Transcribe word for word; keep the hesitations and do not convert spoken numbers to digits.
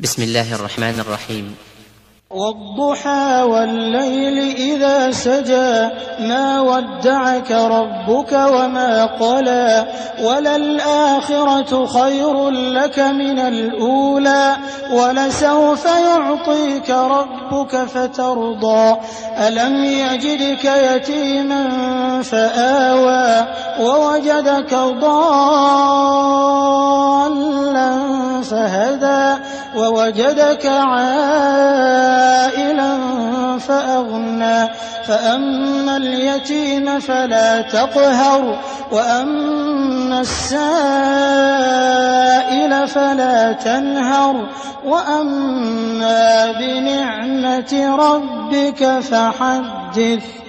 بسم الله الرحمن الرحيم. والضحى والليل إذا سجى ما ودعك ربك وما قلى وللآخرة خير لك من الأولى ولسوف يعطيك ربك فترضى ألم يجدك يتيما فآوى ووجدك ضالا فهدى ووجدك عائلا فأغنى فأما اليتيم فلا تقهر وأما السائل فلا تنهر وأما بنعمة ربك فحدث.